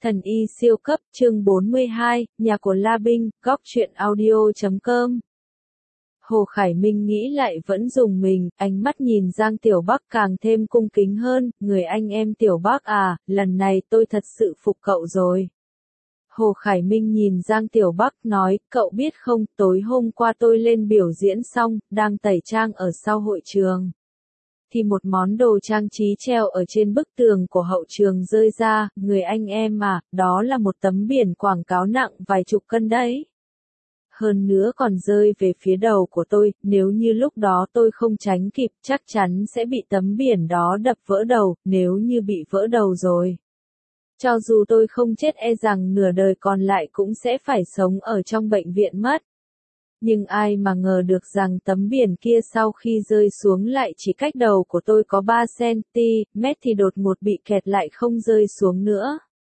Thần y siêu cấp, chương 42, nhà của La Binh, góc truyện audio.com. Hồ Khải Minh nghĩ lại vẫn dùng mình, ánh mắt nhìn Giang Tiểu Bắc càng thêm cung kính hơn, người anh em Tiểu Bắc à, lần này tôi thật sự phục cậu rồi. Hồ Khải Minh nhìn Giang Tiểu Bắc nói, cậu biết không, tối hôm qua tôi lên biểu diễn xong, đang tẩy trang ở sau hội trường. Thì một món đồ trang trí treo ở trên bức tường của hậu trường rơi ra, người anh em à, đó là một tấm biển quảng cáo nặng vài chục cân đấy. Hơn nữa còn rơi về phía đầu của tôi, nếu như lúc đó tôi không tránh kịp chắc chắn sẽ bị tấm biển đó đập vỡ đầu, nếu như bị vỡ đầu rồi. Cho dù tôi không chết e rằng nửa đời còn lại cũng sẽ phải sống ở trong bệnh viện mất. Nhưng ai mà ngờ được rằng tấm biển kia sau khi rơi xuống lại chỉ cách đầu của tôi có 3cm thì đột ngột bị kẹt lại không rơi xuống nữa.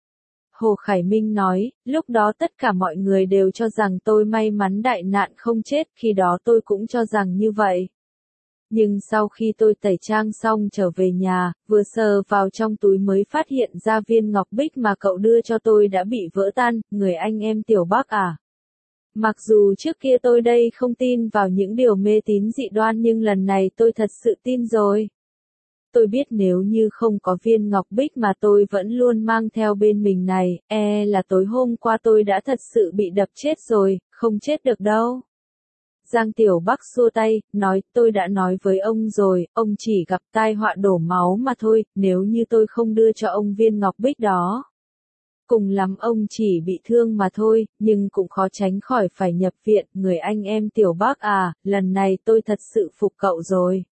Hồ Khải Minh nói, lúc đó tất cả mọi người đều cho rằng tôi may mắn đại nạn không chết, khi đó tôi cũng cho rằng như vậy. Nhưng sau khi tôi tẩy trang xong trở về nhà, vừa sờ vào trong túi mới phát hiện ra viên ngọc bích mà cậu đưa cho tôi đã bị vỡ tan, người anh em Tiểu Bắc à. Mặc dù trước kia tôi đây không tin vào những điều mê tín dị đoan nhưng lần này tôi thật sự tin rồi. Tôi biết nếu như không có viên ngọc bích mà tôi vẫn luôn mang theo bên mình này, là tối hôm qua tôi đã thật sự bị đập chết rồi, không chết được đâu. Giang Tiểu Bắc xua tay, nói, tôi đã nói với ông rồi, ông chỉ gặp tai họa đổ máu mà thôi, nếu như tôi không đưa cho ông viên ngọc bích đó. Cùng lắm ông chỉ bị thương mà thôi, nhưng cũng khó tránh khỏi phải nhập viện, người anh em Tiểu Bắc à, lần này tôi thật sự phục cậu rồi.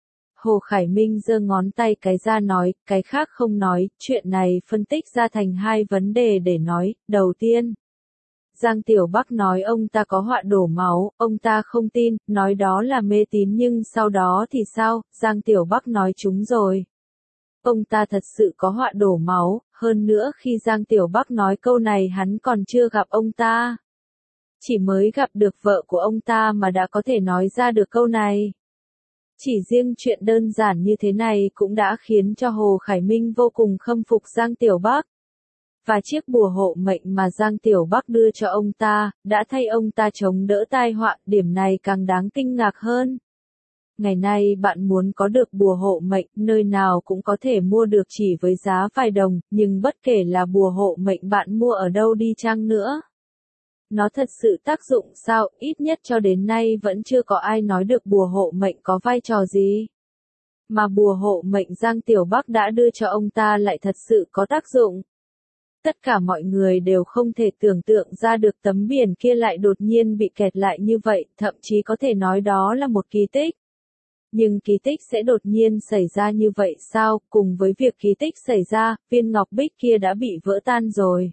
Hồ Khải Minh giơ ngón tay cái ra nói, cái khác không nói, chuyện này phân tích ra thành hai vấn đề để nói, đầu tiên. Giang Tiểu Bắc nói ông ta có họa đổ máu, ông ta không tin, nói đó là mê tín nhưng sau đó thì sao, Giang Tiểu Bắc nói chúng rồi. Ông ta thật sự có họa đổ máu, hơn nữa khi Giang Tiểu Bắc nói câu này hắn còn chưa gặp ông ta. Chỉ mới gặp được vợ của ông ta mà đã có thể nói ra được câu này. Chỉ riêng chuyện đơn giản như thế này cũng đã khiến cho Hồ Khải Minh vô cùng khâm phục Giang Tiểu Bắc. Và chiếc bùa hộ mệnh mà Giang Tiểu Bắc đưa cho ông ta, đã thay ông ta chống đỡ tai họa, điểm này càng đáng kinh ngạc hơn. Ngày nay bạn muốn có được bùa hộ mệnh, nơi nào cũng có thể mua được chỉ với giá vài đồng, nhưng bất kể là bùa hộ mệnh bạn mua ở đâu đi chăng nữa. Nó thật sự tác dụng sao, ít nhất cho đến nay vẫn chưa có ai nói được bùa hộ mệnh có vai trò gì. Mà bùa hộ mệnh Giang Tiểu Bắc đã đưa cho ông ta lại thật sự có tác dụng. Tất cả mọi người đều không thể tưởng tượng ra được tấm biển kia lại đột nhiên bị kẹt lại như vậy, thậm chí có thể nói đó là một kỳ tích. Nhưng kỳ tích sẽ đột nhiên xảy ra như vậy sao, cùng với việc kỳ tích xảy ra, viên ngọc bích kia đã bị vỡ tan rồi.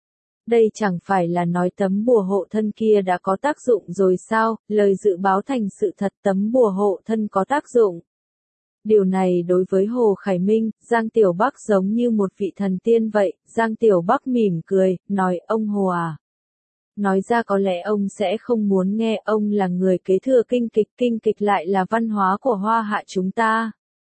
Đây chẳng phải là nói tấm bùa hộ thân kia đã có tác dụng rồi sao, lời dự báo thành sự thật tấm bùa hộ thân có tác dụng. Điều này đối với Hồ Khải Minh, Giang Tiểu Bắc giống như một vị thần tiên vậy, Giang Tiểu Bắc mỉm cười, nói ông Hồ à. Nói ra có lẽ ông sẽ không muốn nghe, ông là người kế thừa kinh kịch lại là văn hóa của Hoa Hạ chúng ta.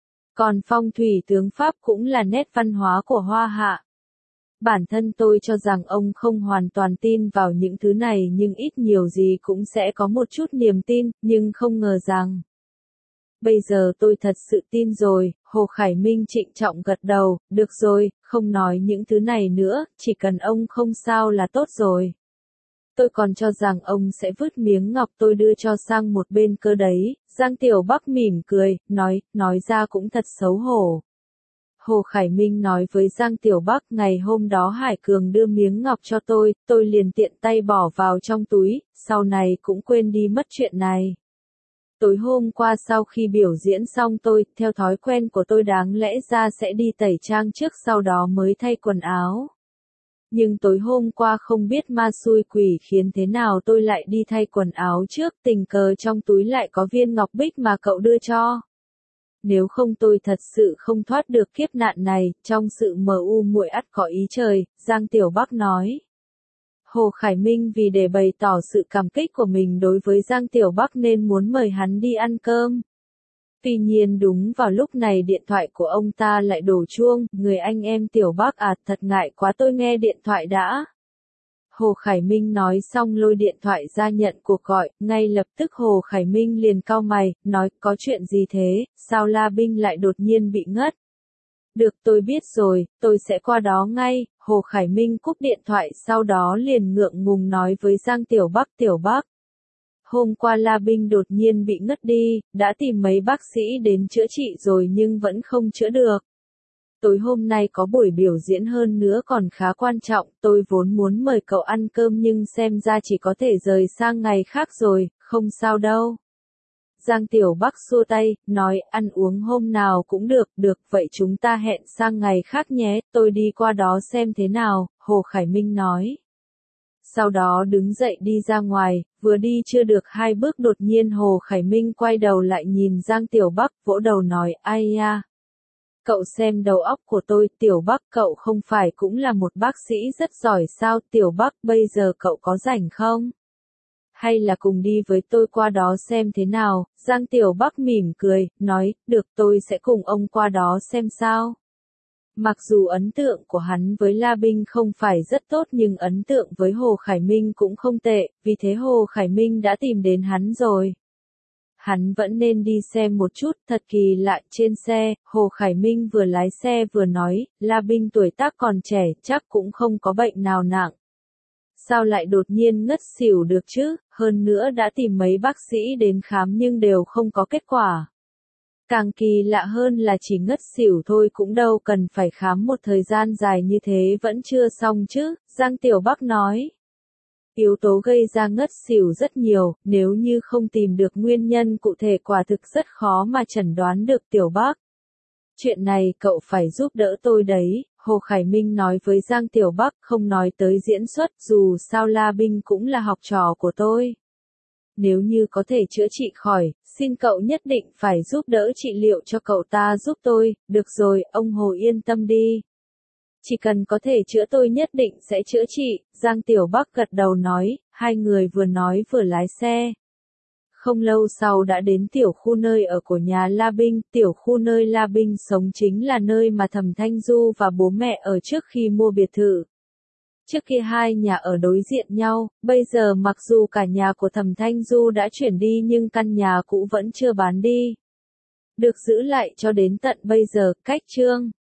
Còn phong thủy tướng Pháp cũng là nét văn hóa của Hoa Hạ. Bản thân tôi cho rằng ông không hoàn toàn tin vào những thứ này nhưng ít nhiều gì cũng sẽ có một chút niềm tin, nhưng không ngờ rằng. Bây giờ tôi thật sự tin rồi, Hồ Khải Minh trịnh trọng gật đầu, được rồi, không nói những thứ này nữa, chỉ cần ông không sao là tốt rồi. Tôi còn cho rằng ông sẽ vứt miếng ngọc tôi đưa cho sang một bên cơ đấy, Giang Tiểu Bắc mỉm cười, nói ra cũng thật xấu hổ. Hồ Khải Minh nói với Giang Tiểu Bắc ngày hôm đó Hải Cường đưa miếng ngọc cho tôi liền tiện tay bỏ vào trong túi, sau này cũng quên đi mất chuyện này. Tối hôm qua sau khi biểu diễn xong theo thói quen của tôi đáng lẽ ra sẽ đi tẩy trang trước sau đó mới thay quần áo. Nhưng tối hôm qua không biết ma xui quỷ khiến thế nào tôi lại đi thay quần áo trước, tình cờ trong túi lại có viên ngọc bích mà cậu đưa cho. Nếu không tôi thật sự không thoát được kiếp nạn này, trong sự mờ u muội ắt có ý trời, Giang Tiểu Bắc nói. Hồ Khải Minh vì để bày tỏ sự cảm kích của mình đối với Giang Tiểu Bắc nên muốn mời hắn đi ăn cơm. Tuy nhiên đúng vào lúc này điện thoại của ông ta lại đổ chuông, người anh em Tiểu Bắc à, thật ngại quá tôi nghe điện thoại đã. Hồ Khải Minh nói xong lôi điện thoại ra nhận cuộc gọi, ngay lập tức Hồ Khải Minh liền cau mày, nói có chuyện gì thế, sao La Binh lại đột nhiên bị ngất. Được tôi biết rồi, tôi sẽ qua đó ngay, Hồ Khải Minh cúp điện thoại sau đó liền ngượng ngùng nói với Giang Tiểu Bắc. Hôm qua La Binh đột nhiên bị ngất đi, đã tìm mấy bác sĩ đến chữa trị rồi nhưng vẫn không chữa được. Tối hôm nay có buổi biểu diễn hơn nữa còn khá quan trọng, tôi vốn muốn mời cậu ăn cơm nhưng xem ra chỉ có thể rời sang ngày khác rồi, không sao đâu. Giang Tiểu Bắc xua tay, nói ăn uống hôm nào cũng được, vậy chúng ta hẹn sang ngày khác nhé, tôi đi qua đó xem thế nào, Hồ Khải Minh nói. Sau đó đứng dậy đi ra ngoài, vừa đi chưa được 2 bước đột nhiên Hồ Khải Minh quay đầu lại nhìn Giang Tiểu Bắc, vỗ đầu nói, ai ya. Cậu xem đầu óc của tôi, Tiểu Bắc cậu không phải cũng là một bác sĩ rất giỏi sao, Tiểu Bắc bây giờ cậu có rảnh không? Hay là cùng đi với tôi qua đó xem thế nào, Giang Tiểu Bắc mỉm cười, nói, được tôi sẽ cùng ông qua đó xem sao. Mặc dù ấn tượng của hắn với La Binh không phải rất tốt nhưng ấn tượng với Hồ Khải Minh cũng không tệ, vì thế Hồ Khải Minh đã tìm đến hắn rồi. Hắn vẫn nên đi xem một chút, thật kỳ lạ, trên xe, Hồ Khải Minh vừa lái xe vừa nói, La Binh tuổi tác còn trẻ, chắc cũng không có bệnh nào nặng. Sao lại đột nhiên ngất xỉu được chứ, hơn nữa đã tìm mấy bác sĩ đến khám nhưng đều không có kết quả. Càng kỳ lạ hơn là chỉ ngất xỉu thôi cũng đâu cần phải khám một thời gian dài như thế vẫn chưa xong chứ, Giang Tiểu Bắc nói. Yếu tố gây ra ngất xỉu rất nhiều, nếu như không tìm được nguyên nhân cụ thể quả thực rất khó mà chẩn đoán được Tiểu Bắc. Chuyện này cậu phải giúp đỡ tôi đấy, Hồ Khải Minh nói với Giang Tiểu Bắc, không nói tới diễn xuất, dù sao La Binh cũng là học trò của tôi. Nếu như có thể chữa trị khỏi, xin cậu nhất định phải giúp đỡ trị liệu cho cậu ta giúp tôi, được rồi, ông Hồ yên tâm đi. Chỉ cần có thể chữa tôi nhất định sẽ chữa trị, Giang Tiểu Bắc gật đầu nói, hai người vừa nói vừa lái xe. Không lâu sau đã đến tiểu khu nơi ở của nhà La Binh, tiểu khu nơi La Binh sống chính là nơi mà Thẩm Thanh Du và bố mẹ ở trước khi mua biệt thự. Trước kia hai nhà ở đối diện nhau, bây giờ mặc dù cả nhà của Thẩm Thanh Du đã chuyển đi nhưng căn nhà cũ vẫn chưa bán đi. Được giữ lại cho đến tận bây giờ, cách chương